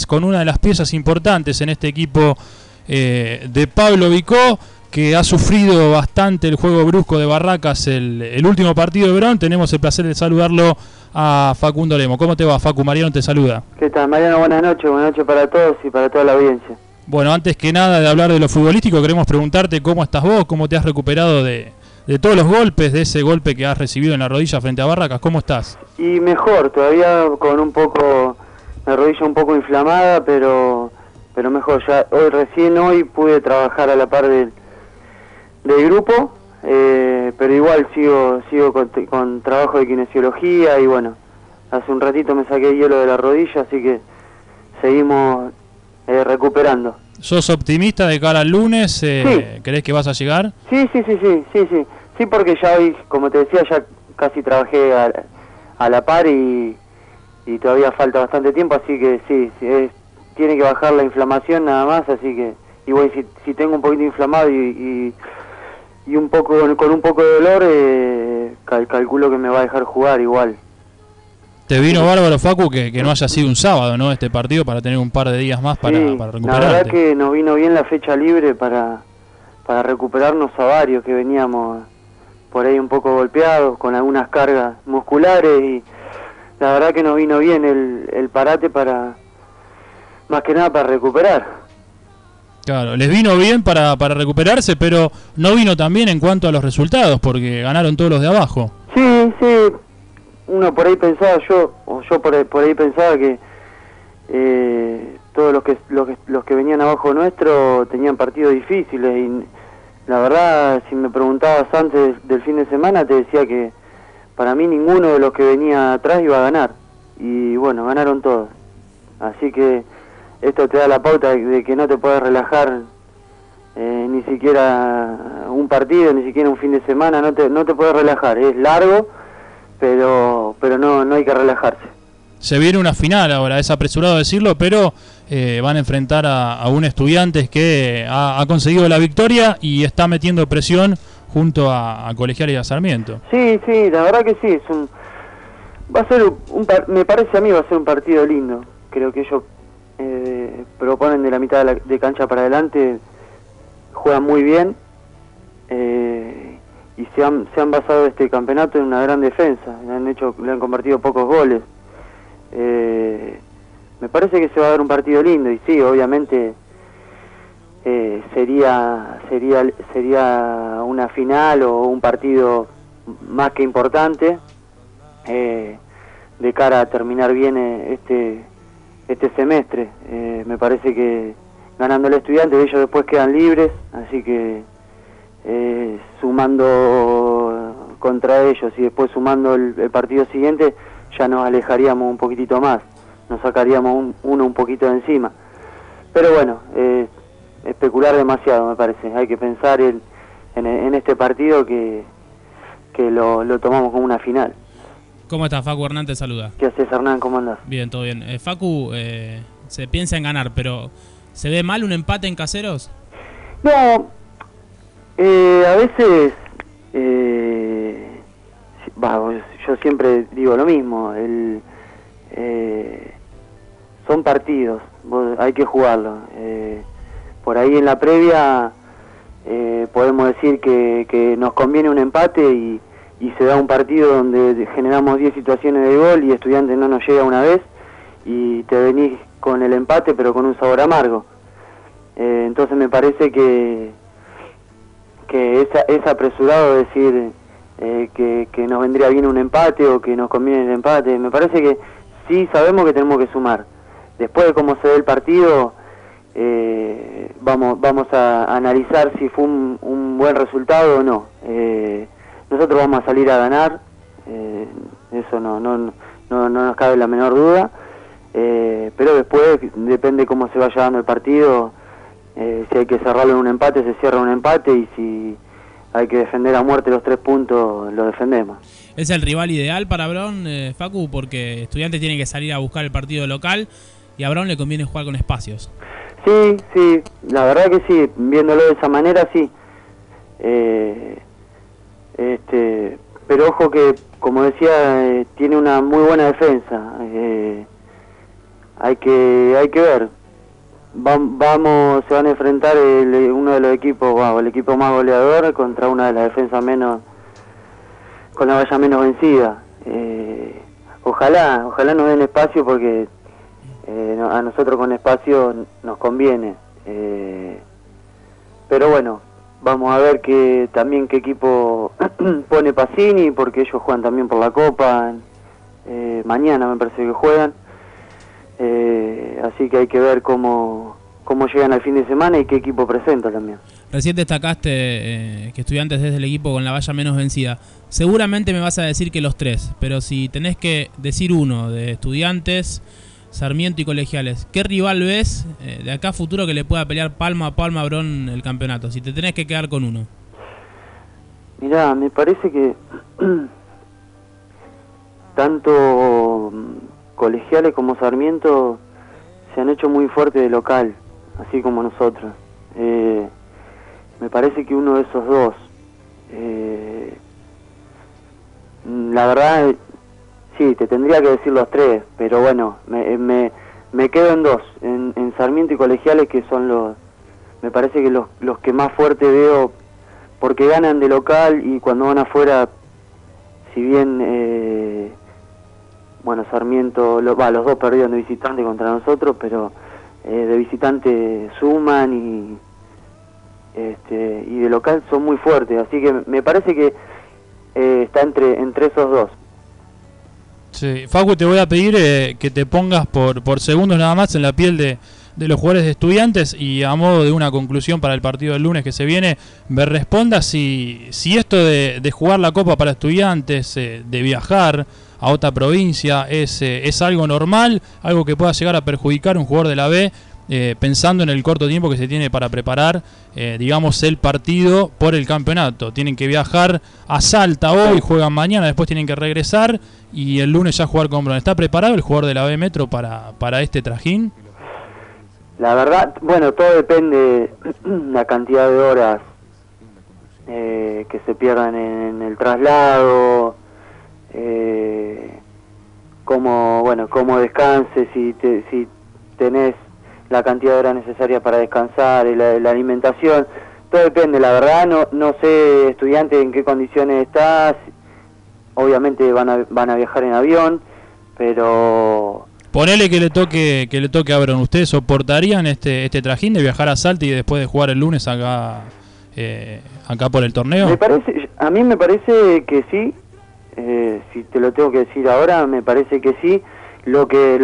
con una de las piezas importantes en este equipo de Pablo Vicó, que ha sufrido bastante el juego brusco de Barracas el último partido de Verón. Tenemos el placer de saludarlo a Facundo Lemo. ¿Cómo te va, Facu? Mariano te saluda. ¿Qué tal, Mariano? Buenas noches para todos y para toda la audiencia. Bueno, antes que nada de hablar de lo futbolístico, queremos preguntarte cómo estás vos, cómo te has recuperado de todos los golpes, de ese golpe que has recibido en la rodilla frente a Barracas. ¿Cómo estás? Y mejor, todavía con un poco, la rodilla un poco inflamada, pero mejor. Ya recién hoy pude trabajar a la par del grupo, pero igual sigo con trabajo de kinesiología y bueno, hace un ratito me saqué el hielo de la rodilla, así que seguimos recuperando. ¿Sos optimista de cara al lunes? Sí. ¿Crees que vas a llegar? Sí, porque ya hoy, como te decía, ya casi trabajé a la par y todavía falta bastante tiempo, así que sí, tiene que bajar la inflamación nada más, así que igual si tengo un poquito inflamado y un poco con un poco de dolor, calculo que me va a dejar jugar igual. Te vino bárbaro, Facu, que no haya sido un sábado, ¿no? Este partido, para tener un par de días más para recuperarte. La verdad que nos vino bien la fecha libre para recuperarnos a varios que veníamos por ahí un poco golpeados, con algunas cargas musculares, y la verdad que nos vino bien el parate más que nada para recuperar. Claro, les vino bien para recuperarse, pero no vino tan bien en cuanto a los resultados, porque ganaron todos los de abajo. Sí, uno por ahí pensaba, yo por ahí pensaba que todos los que venían abajo nuestro tenían partidos difíciles, y la verdad, si me preguntabas antes del fin de semana, te decía que para mí ninguno de los que venía atrás iba a ganar, y bueno, ganaron todos. Así que esto te da la pauta de que no te puedes relajar ni siquiera un partido, ni siquiera un fin de semana, no te puedes relajar, es largo, pero no hay que relajarse. Se viene una final ahora, es apresurado decirlo, pero van a enfrentar a un Estudiantes que ha conseguido la victoria y está metiendo presión junto a Colegial y a Sarmiento. Sí, la verdad que sí, va a ser me parece a mí va a ser un partido lindo. Creo que ellos proponen de la mitad de cancha para adelante, juegan muy bien, y se han basado este campeonato en una gran defensa, le han convertido pocos goles. Me parece que se va a dar un partido lindo, y sí, obviamente sería una final o un partido más que importante de cara a terminar bien este semestre. Me parece que ganando el Estudiante ellos después quedan libres, así que sumando contra ellos y después sumando el partido siguiente ya nos alejaríamos un poquitito más, nos sacaríamos uno un poquito de encima. Pero bueno, especular demasiado me parece, hay que pensar en este partido que lo tomamos como una final. ¿Cómo estás, Facu? Hernán te saluda. ¿Qué haces, Hernán? ¿Cómo andás? Bien, todo bien. Facu, se piensa en ganar, pero ¿se ve mal un empate en Caseros? No, a veces yo siempre digo lo mismo, son partidos, hay que jugarlo. Por ahí en la previa podemos decir que nos conviene un empate y se da un partido donde generamos 10 situaciones de gol y Estudiantes no nos llega una vez y te venís con el empate pero con un sabor amargo. Entonces me parece que es apresurado decir que nos vendría bien un empate o que nos conviene el empate. Me parece que sí sabemos que tenemos que sumar. Después de cómo se ve el partido, vamos a analizar si fue un buen resultado o no. Nosotros vamos a salir a ganar, eso no nos cabe la menor duda, pero después depende cómo se vaya dando el partido. Si hay que cerrarlo en un empate, se cierra un empate, y si hay que defender a muerte los 3 puntos, lo defendemos. ¿Es el rival ideal para Brown, Facu? Porque Estudiantes tiene que salir a buscar el partido local y a Brown le conviene jugar con espacios. Sí, la verdad que sí, viéndolo de esa manera, sí. Pero ojo que, como decía, tiene una muy buena defensa. hay que ver. Se van a enfrentar uno de los equipos, el equipo más goleador contra una de las defensas con la valla menos vencida. Ojalá nos den espacio porque a nosotros con espacio nos conviene. Pero bueno, vamos a ver también qué equipo pone Pacini, porque ellos juegan también por la Copa. Mañana me parece que juegan. Así que hay que ver cómo llegan al fin de semana y qué equipo presenta también. Recién destacaste que Estudiantes es el equipo con la valla menos vencida. Seguramente me vas a decir que los tres, pero si tenés que decir uno de Estudiantes, Sarmiento y Colegiales, ¿qué rival ves de acá a futuro que le pueda pelear palmo a palmo a Brón el campeonato? Si te tenés que quedar con uno. Mirá, me parece que tanto Colegiales como Sarmiento se han hecho muy fuertes de local, así como nosotros. Me parece que uno de esos dos, la verdad, sí, te tendría que decir los tres, pero bueno, me quedo en dos, en Sarmiento y Colegiales, que son me parece que los que más fuerte veo, porque ganan de local y cuando van afuera, si bien, bueno, Sarmiento, los dos perdieron de visitante contra nosotros, pero de visitante suman y de local son muy fuertes, así que me parece que está entre esos dos. Sí, Facu, te voy a pedir que te pongas por segundos nada más en la piel de los jugadores de Estudiantes y a modo de una conclusión para el partido del lunes que se viene, me respondas si esto de jugar la Copa para Estudiantes, de viajar a otra provincia, es algo normal, algo que pueda llegar a perjudicar a un jugador de la B, pensando en el corto tiempo que se tiene para preparar, digamos, el partido por el campeonato. Tienen que viajar a Salta hoy, juegan mañana, después tienen que regresar y el lunes ya jugar con Brón. ¿Está preparado el jugador de la B Metro para este trajín? La verdad, bueno, todo depende de la cantidad de horas que se pierdan en el traslado, cómo descanses, si tenés la cantidad de horas necesarias para descansar, la alimentación, todo depende. La verdad no sé, Estudiantes, en qué condiciones estás. Obviamente van a viajar en avión, pero ponele que le toque a Brón. ¿Ustedes soportarían este trajín de viajar a Salta y después de jugar el lunes acá por el torneo? A mí me parece que sí. Si te lo tengo que decir ahora, me parece que sí. Lo que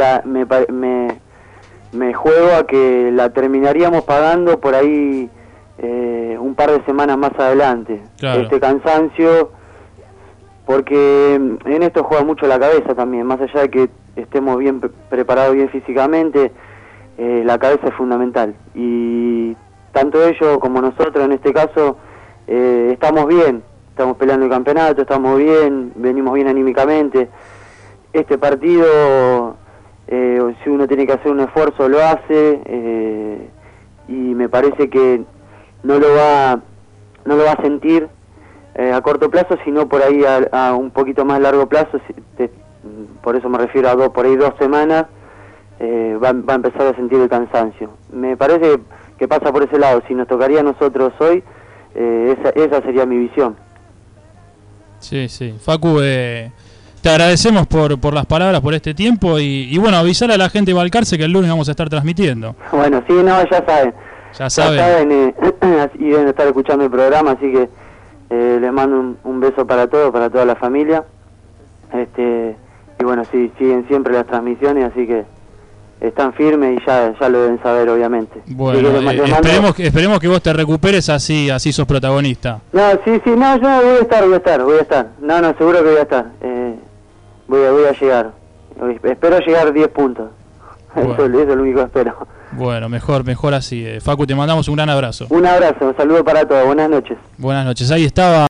me juego a que la terminaríamos pagando por ahí un par de semanas más adelante. Claro. Este cansancio, porque en esto juega mucho la cabeza también, más allá de que estemos bien preparados bien físicamente, la cabeza es fundamental. Y tanto ellos como nosotros en este caso estamos bien, estamos peleando el campeonato, estamos bien, venimos bien anímicamente. Este partido, si uno tiene que hacer un esfuerzo, lo hace, y me parece que no lo va a sentir a corto plazo, sino por ahí a un poquito más largo plazo. Por eso me refiero a por ahí 2 semanas, va a empezar a sentir el cansancio. Me parece que pasa por ese lado. Si nos tocaría a nosotros hoy, esa sería mi visión. Sí. Facu, te agradecemos por las palabras, por este tiempo y bueno, avisarle a la gente de Balcarce que el lunes vamos a estar transmitiendo. Bueno, sí, no, ya saben. Ya saben y deben estar escuchando el programa, así que les mando un beso para todos, para toda la familia. Y bueno, sí, siguen siempre las transmisiones, así que están firmes y ya lo deben saber, obviamente. Bueno, esperemos que vos te recuperes, así sos protagonista. No, sí, no, yo voy a estar. No, seguro que voy a estar. Voy a llegar. Espero llegar 10 puntos. Bueno. Eso es lo único que espero. Bueno, mejor así. Facu, te mandamos un gran abrazo. Un abrazo, un saludo para todos. Buenas noches. Buenas noches. Ahí estaba